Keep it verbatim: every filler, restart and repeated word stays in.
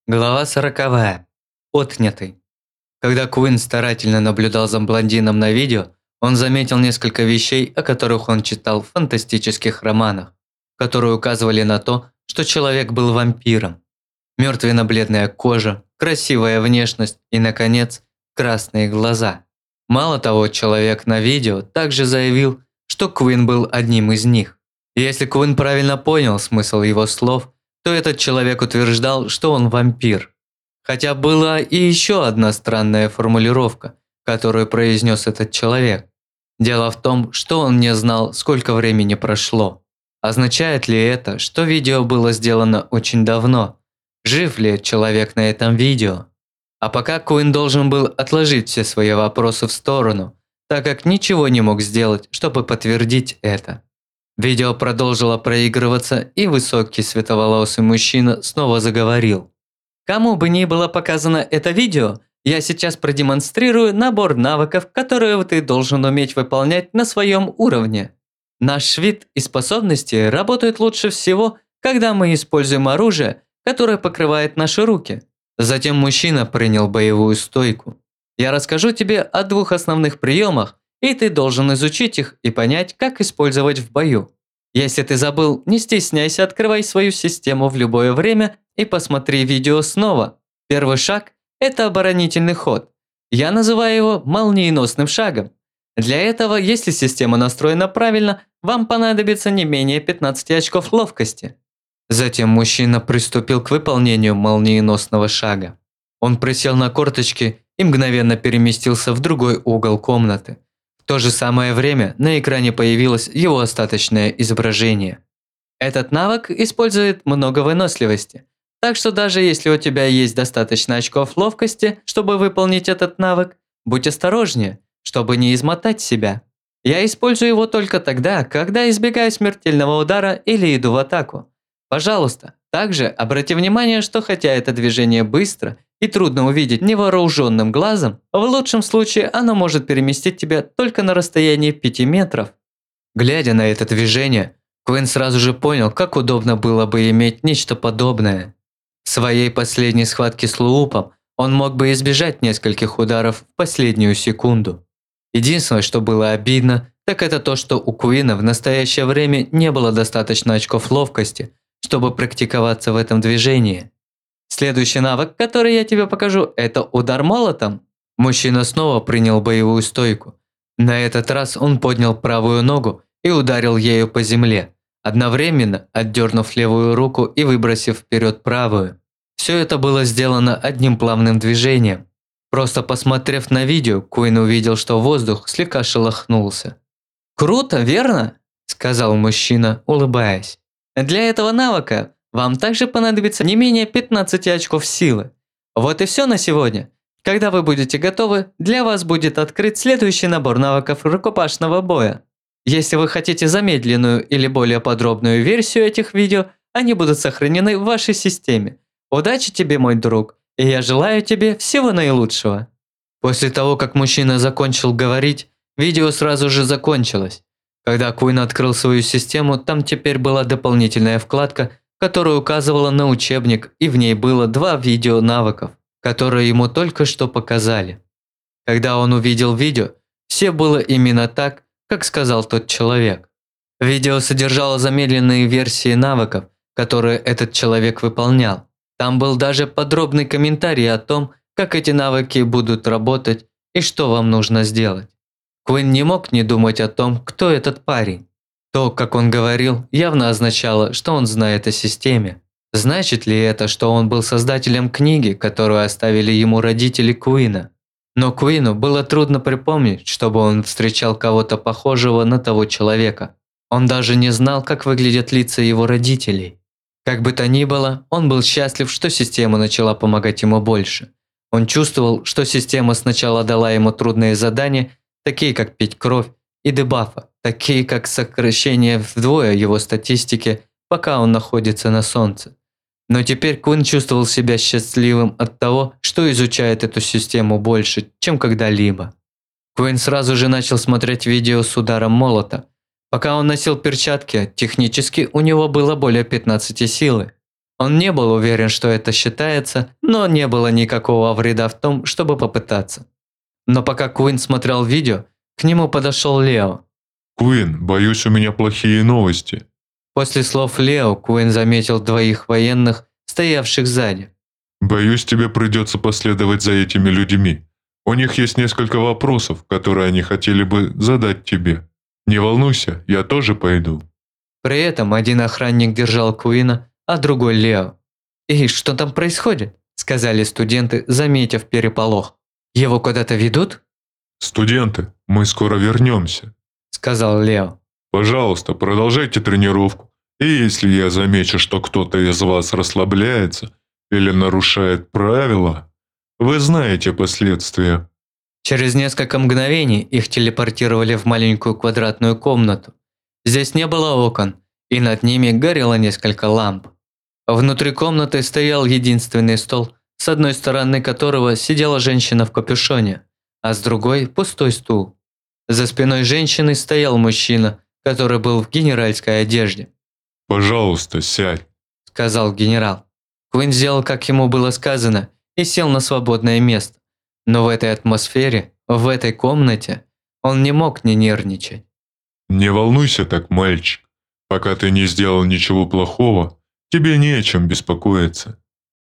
Глава сороковая. Отнятый. Когда Куин старательно наблюдал за блондином на видео, он заметил несколько вещей, о которых он читал в фантастических романах, которые указывали на то, что человек был вампиром. Мертвенно-бледная кожа, красивая внешность и, наконец, красные глаза. Мало того, человек на видео также заявил, что Куин был одним из них. И если Куин правильно понял смысл его слов, то этот человек утверждал, что он вампир. Хотя была и еще одна странная формулировка, которую произнес этот человек. Дело в том, что он не знал, сколько времени прошло. Означает ли это, что видео было сделано очень давно? Жив ли человек на этом видео? А пока Куин должен был отложить все свои вопросы в сторону, так как ничего не мог сделать, чтобы подтвердить это. Видео продолжило проигрываться, и высокий светловолосый мужчина снова заговорил. Кому бы ни было показано это видео, я сейчас продемонстрирую набор навыков, которые ты должен уметь выполнять на своем уровне. Наш вид и способности работают лучше всего, когда мы используем оружие, которое покрывает наши руки. Затем мужчина принял боевую стойку. Я расскажу тебе о двух основных приемах, и ты должен изучить их и понять, как использовать в бою. Если ты забыл, не стесняйся, открывай свою систему в любое время и посмотри видео снова. Первый шаг – это оборонительный ход. Я называю его молниеносным шагом. Для этого, если система настроена правильно, вам понадобится не менее пятнадцати очков ловкости. Затем мужчина приступил к выполнению молниеносного шага. Он присел на корточки и мгновенно переместился в другой угол комнаты. В то же самое время на экране появилось его остаточное изображение. Этот навык использует много выносливости, так что даже если у тебя есть достаточно очков ловкости, чтобы выполнить этот навык, будь осторожнее, чтобы не измотать себя. Я использую его только тогда, когда избегаю смертельного удара или иду в атаку. Пожалуйста, также обрати внимание, что хотя это движение быстро и трудно увидеть невооруженным глазом, в лучшем случае оно может переместить тебя только на расстоянии пяти метров. Глядя на это движение, Куин сразу же понял, как удобно было бы иметь нечто подобное. В своей последней схватке с Луупом он мог бы избежать нескольких ударов в последнюю секунду. Единственное, что было обидно, так это то, что у Куина в настоящее время не было достаточно очков ловкости, чтобы практиковаться в этом движении. Следующий навык, который я тебе покажу, это удар молотом. Мужчина снова принял боевую стойку. На этот раз он поднял правую ногу и ударил ею по земле, одновременно отдернув левую руку и выбросив вперед правую. Все это было сделано одним плавным движением. Просто посмотрев на видео, Куин увидел, что воздух слегка шелохнулся. «Круто, верно?» – сказал мужчина, улыбаясь. «Для этого навыка вам также понадобится не менее пятнадцати очков силы. Вот и все на сегодня. Когда вы будете готовы, для вас будет открыт следующий набор навыков рукопашного боя. Если вы хотите замедленную или более подробную версию этих видео, они будут сохранены в вашей системе. Удачи тебе, мой друг, и я желаю тебе всего наилучшего». После того, как мужчина закончил говорить, видео сразу же закончилось. Когда Куин открыл свою систему, там теперь была дополнительная вкладка, которая указывала на учебник, и в ней было два видео навыков, которые ему только что показали. Когда он увидел видео, все было именно так, как сказал тот человек. Видео содержало замедленные версии навыков, которые этот человек выполнял. Там был даже подробный комментарий о том, как эти навыки будут работать и что вам нужно сделать. Куин не мог не думать о том, кто этот парень. То, как он говорил, явно означало, что он знает о системе. Значит ли это, что он был создателем книги, которую оставили ему родители Куина? Но Куину было трудно припомнить, чтобы он встречал кого-то похожего на того человека. Он даже не знал, как выглядят лица его родителей. Как бы то ни было, он был счастлив, что система начала помогать ему больше. Он чувствовал, что система сначала дала ему трудные задания, такие как пить кровь, и дебафа, такие как сокращение вдвое его статистики, пока он находится на солнце. Но теперь Куин чувствовал себя счастливым от того, что изучает эту систему больше, чем когда-либо. Куин сразу же начал смотреть видео с ударом молота. Пока он носил перчатки, технически у него было более пятнадцати силы. Он не был уверен, что это считается, но не было никакого вреда в том, чтобы попытаться. Но пока Куин смотрел видео, к нему подошел Лео. Куин, боюсь, у меня плохие новости. После слов Лео Куин заметил двоих военных, стоявших сзади. Боюсь, тебе придется последовать за этими людьми. У них есть несколько вопросов, которые они хотели бы задать тебе. Не волнуйся, я тоже пойду. При этом один охранник держал Куина, а другой Лео. «И что там происходит?» – сказали студенты, заметив переполох. «Его куда-то ведут?» Студенты, мы скоро вернемся. – сказал Лео. Пожалуйста, продолжайте тренировку. И если я замечу, что кто-то из вас расслабляется или нарушает правила, вы знаете последствия. Через несколько мгновений их телепортировали в маленькую квадратную комнату. Здесь не было окон, и над ними горело несколько ламп. Внутри комнаты стоял единственный стол, с одной стороны которого сидела женщина в капюшоне, а с другой – пустой стул. За спиной женщины стоял мужчина, который был в генеральской одежде. «Пожалуйста, сядь», – сказал генерал. Куин сделал, как ему было сказано, и сел на свободное место. Но в этой атмосфере, в этой комнате, он не мог не нервничать. «Не волнуйся так, мальчик. Пока ты не сделал ничего плохого, тебе не о чем беспокоиться.